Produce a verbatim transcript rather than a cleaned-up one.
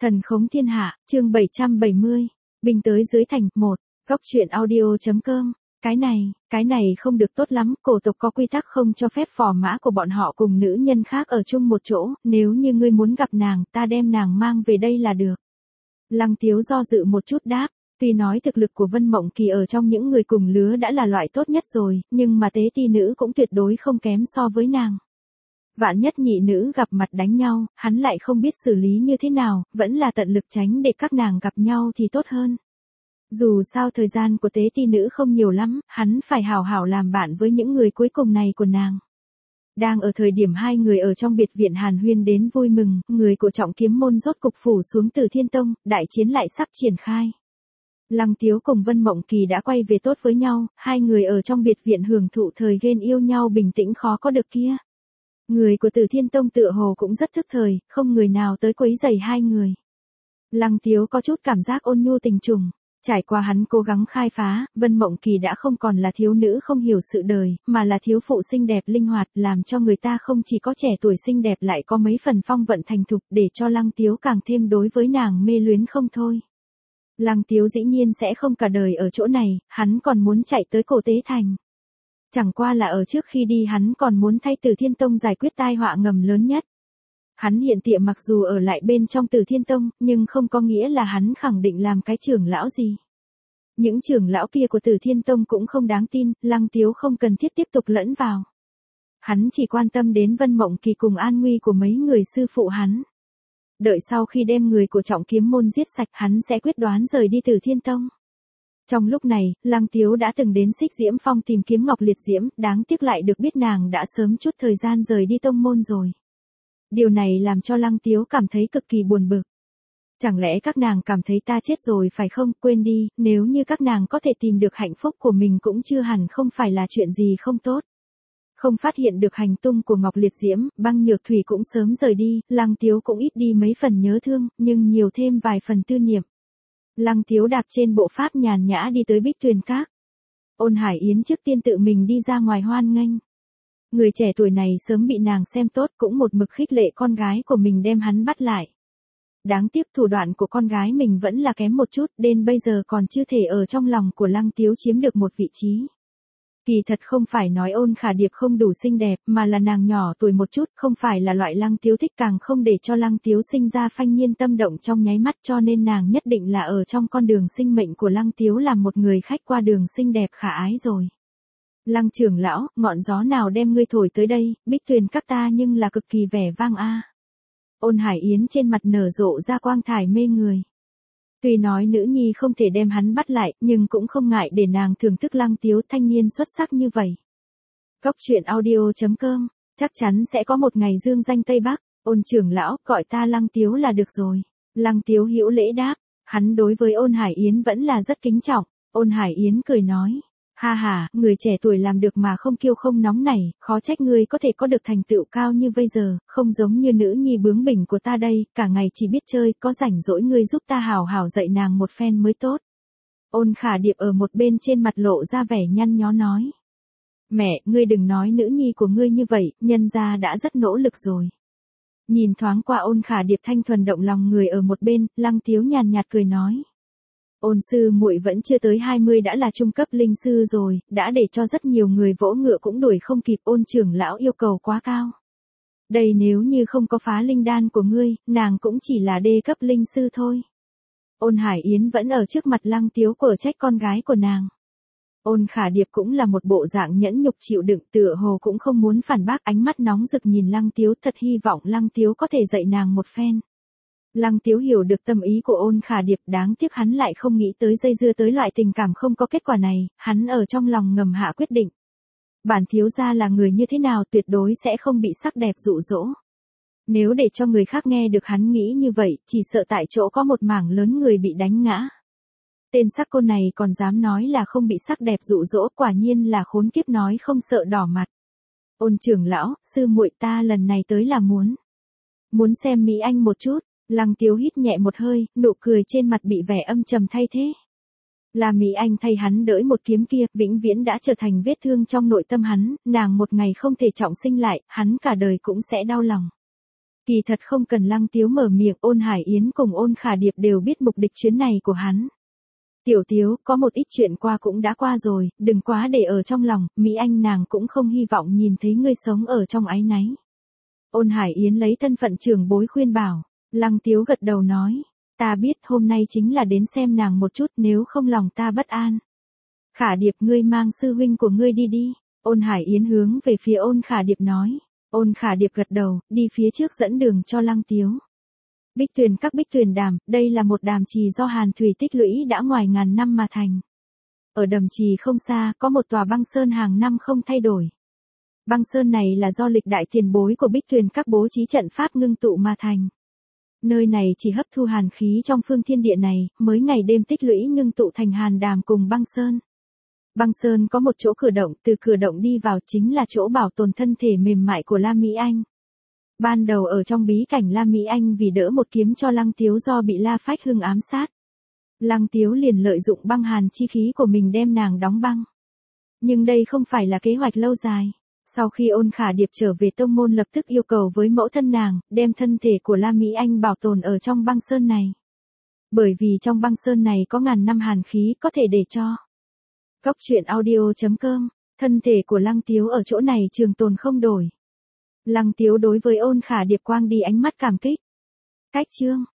Thần khống thiên hạ, chương bảy trăm bảy mươi. Binh tới dưới thành, một. Góc truyện audio.com. Cái này, cái này không được tốt lắm, cổ tộc có quy tắc không cho phép phò mã của bọn họ cùng nữ nhân khác ở chung một chỗ, nếu như ngươi muốn gặp nàng, ta đem nàng mang về đây là được. Lăng Tiếu do dự một chút đáp, tuy nói thực lực của Vân Mộng Kỳ ở trong những người cùng lứa đã là loại tốt nhất rồi, nhưng mà tế ti nữ cũng tuyệt đối không kém so với nàng. Vạn nhất nhị nữ gặp mặt đánh nhau, hắn lại không biết xử lý như thế nào, vẫn là tận lực tránh để các nàng gặp nhau thì tốt hơn. Dù sao thời gian của tế ti nữ không nhiều lắm, hắn phải hào hảo làm bạn với những người cuối cùng này của nàng. Đang ở thời điểm hai người ở trong biệt viện hàn huyên đến vui mừng, người của Trọng Kiếm môn rốt cục phủ xuống Từ Thiên Tông, đại chiến lại sắp triển khai. Lăng Tiếu cùng Vân Mộng Kỳ đã quay về tốt với nhau, hai người ở trong biệt viện hưởng thụ thời ghen yêu nhau bình tĩnh khó có được kia. Người của Từ Thiên Tông tựa hồ cũng rất thức thời, không người nào tới quấy rầy hai người. Lăng Tiếu có chút cảm giác ôn nhu tình trùng. Trải qua hắn cố gắng khai phá, Vân Mộng Kỳ đã không còn là thiếu nữ không hiểu sự đời, mà là thiếu phụ xinh đẹp linh hoạt, làm cho người ta không chỉ có trẻ tuổi xinh đẹp lại có mấy phần phong vận thành thục, để cho Lăng Tiếu càng thêm đối với nàng mê luyến không thôi. Lăng Tiếu dĩ nhiên sẽ không cả đời ở chỗ này, hắn còn muốn chạy tới Cổ Tế Thành. Chẳng qua là ở trước khi đi hắn còn muốn thay Từ Thiên Tông giải quyết tai họa ngầm lớn nhất. Hắn hiện tiệm mặc dù ở lại bên trong Từ Thiên Tông, nhưng không có nghĩa là hắn khẳng định làm cái trưởng lão gì. Những trưởng lão kia của Từ Thiên Tông cũng không đáng tin, Lăng Tiếu không cần thiết tiếp tục lẫn vào. Hắn chỉ quan tâm đến Vân Mộng Kỳ cùng an nguy của mấy người sư phụ hắn. Đợi sau khi đem người của Trọng Kiếm môn giết sạch, hắn sẽ quyết đoán rời đi Từ Thiên Tông. Trong lúc này, Lăng Tiếu đã từng đến Xích Diễm Phong tìm kiếm Ngọc Liệt Diễm, đáng tiếc lại được biết nàng đã sớm chút thời gian rời đi tông môn rồi. Điều này làm cho Lăng Tiếu cảm thấy cực kỳ buồn bực. Chẳng lẽ các nàng cảm thấy ta chết rồi phải không? Quên đi, nếu như các nàng có thể tìm được hạnh phúc của mình cũng chưa hẳn không phải là chuyện gì không tốt. Không phát hiện được hành tung của Ngọc Liệt Diễm, Băng Nhược Thủy cũng sớm rời đi, Lăng Tiếu cũng ít đi mấy phần nhớ thương, nhưng nhiều thêm vài phần tư niệm. Lăng Tiếu đạp trên bộ pháp nhàn nhã đi tới Bích Tuyền Các. Ôn Hải Yến trước tiên tự mình đi ra ngoài hoan nghênh. Người trẻ tuổi này sớm bị nàng xem tốt, cũng một mực khích lệ con gái của mình đem hắn bắt lại. Đáng tiếc thủ đoạn của con gái mình vẫn là kém một chút, đến bây giờ còn chưa thể ở trong lòng của Lăng Tiếu chiếm được một vị trí. Kỳ thật không phải nói Ôn Khả Điệp không đủ xinh đẹp, mà là nàng nhỏ tuổi một chút, không phải là loại Lăng Tiếu thích, càng không để cho Lăng Tiếu sinh ra phanh nhiên tâm động trong nháy mắt, cho nên nàng nhất định là ở trong con đường sinh mệnh của Lăng Tiếu làm một người khách qua đường xinh đẹp khả ái rồi. Lăng trưởng lão, ngọn gió nào đem ngươi thổi tới đây, Bích Tuyền Các ta nhưng là cực kỳ vẻ vang a. Ôn Hải Yến trên mặt nở rộ ra quang thải mê người. Tuy nói nữ nhi không thể đem hắn bắt lại, nhưng cũng không ngại để nàng thưởng thức Lăng Tiếu thanh niên xuất sắc như vậy. Góc truyện audio.com, chắc chắn sẽ có một ngày dương danh Tây Bắc. Ôn trưởng lão, gọi ta Lăng Tiếu là được rồi. Lăng Tiếu hữu lễ đáp, hắn đối với Ôn Hải Yến vẫn là rất kính trọng. Ôn Hải Yến cười nói, ha ha, người trẻ tuổi làm được mà không kiêu không nóng nảy, khó trách ngươi có thể có được thành tựu cao như bây giờ, không giống như nữ nhi bướng bỉnh của ta đây, cả ngày chỉ biết chơi, có rảnh rỗi ngươi giúp ta hào hào dạy nàng một phen mới tốt. Ôn Khả Điệp ở một bên trên mặt lộ ra vẻ nhăn nhó nói. Mẹ, ngươi đừng nói nữ nhi của ngươi như vậy, nhân gia đã rất nỗ lực rồi. Nhìn thoáng qua Ôn Khả Điệp thanh thuần động lòng người ở một bên, Lăng Tiếu nhàn nhạt cười nói. Ôn sư muội vẫn chưa tới hai mươi đã là trung cấp linh sư rồi, đã để cho rất nhiều người vỗ ngựa cũng đuổi không kịp, Ôn trưởng lão yêu cầu quá cao. Đây nếu như không có phá linh đan của ngươi, nàng cũng chỉ là đê cấp linh sư thôi. Ôn Hải Yến vẫn ở trước mặt Lăng Tiếu của trách con gái của nàng. Ôn Khả Điệp cũng là một bộ dạng nhẫn nhục chịu đựng, tựa hồ cũng không muốn phản bác, ánh mắt nóng rực nhìn Lăng Tiếu, thật hy vọng Lăng Tiếu có thể dạy nàng một phen. Lăng Tiếu hiểu được tâm ý của Ôn Khả Điệp, đáng tiếc hắn lại không nghĩ tới dây dưa tới loại tình cảm không có kết quả này, hắn ở trong lòng ngầm hạ quyết định. Bản thiếu gia là người như thế nào tuyệt đối sẽ không bị sắc đẹp dụ dỗ. Nếu để cho người khác nghe được hắn nghĩ như vậy, chỉ sợ tại chỗ có một mảng lớn người bị đánh ngã. Tên sắc cô này còn dám nói là không bị sắc đẹp dụ dỗ, quả nhiên là khốn kiếp nói không sợ đỏ mặt. Ôn trưởng lão, sư muội ta lần này tới là muốn. Muốn xem Mỹ Anh một chút. Lăng Tiếu hít nhẹ một hơi, nụ cười trên mặt bị vẻ âm trầm thay thế. Là Mỹ Anh thay hắn đỡ một kiếm kia, vĩnh viễn đã trở thành vết thương trong nội tâm hắn, nàng một ngày không thể trọng sinh lại, hắn cả đời cũng sẽ đau lòng. Kỳ thật không cần Lăng Tiếu mở miệng, Ôn Hải Yến cùng Ôn Khả Điệp đều biết mục đích chuyến này của hắn. Tiểu Tiếu, có một ít chuyện qua cũng đã qua rồi, đừng quá để ở trong lòng, Mỹ Anh nàng cũng không hy vọng nhìn thấy ngươi sống ở trong áy náy. Ôn Hải Yến lấy thân phận trưởng bối khuyên bảo. Lăng Tiếu gật đầu nói, ta biết hôm nay chính là đến xem nàng một chút, nếu không lòng ta bất an. Khả Điệp, ngươi mang sư huynh của ngươi đi đi. Ôn Hải Yến hướng về phía Ôn Khả Điệp nói. Ôn Khả Điệp gật đầu, đi phía trước dẫn đường cho Lăng Tiếu. Bích Tuyền các Bích Tuyền đàm, đây là một đàm trì do hàn thủy tích lũy đã ngoài ngàn năm mà thành. Ở đầm trì không xa, có một tòa băng sơn hàng năm không thay đổi. Băng sơn này là do lịch đại tiền bối của Bích Tuyền các bố trí trận pháp ngưng tụ mà thành. Nơi này chỉ hấp thu hàn khí trong phương thiên địa này, mới ngày đêm tích lũy ngưng tụ thành hàn đàm cùng băng sơn. Băng sơn có một chỗ cửa động, từ cửa động đi vào chính là chỗ bảo tồn thân thể mềm mại của La Mỹ Anh. Ban đầu ở trong bí cảnh La Mỹ Anh vì đỡ một kiếm cho Lăng Tiếu do bị La Phách Hưng ám sát. Lăng Tiếu liền lợi dụng băng hàn chi khí của mình đem nàng đóng băng. Nhưng đây không phải là kế hoạch lâu dài. Sau khi Ôn Khả Điệp trở về tông môn lập tức yêu cầu với mẫu thân nàng, đem thân thể của La Mỹ Anh bảo tồn ở trong băng sơn này. Bởi vì trong băng sơn này có ngàn năm hàn khí có thể để cho. Góc truyện audio chấm com, thân thể của Lăng Tiếu ở chỗ này trường tồn không đổi. Lăng Tiếu đối với Ôn Khả Điệp quang đi ánh mắt cảm kích. Cách chương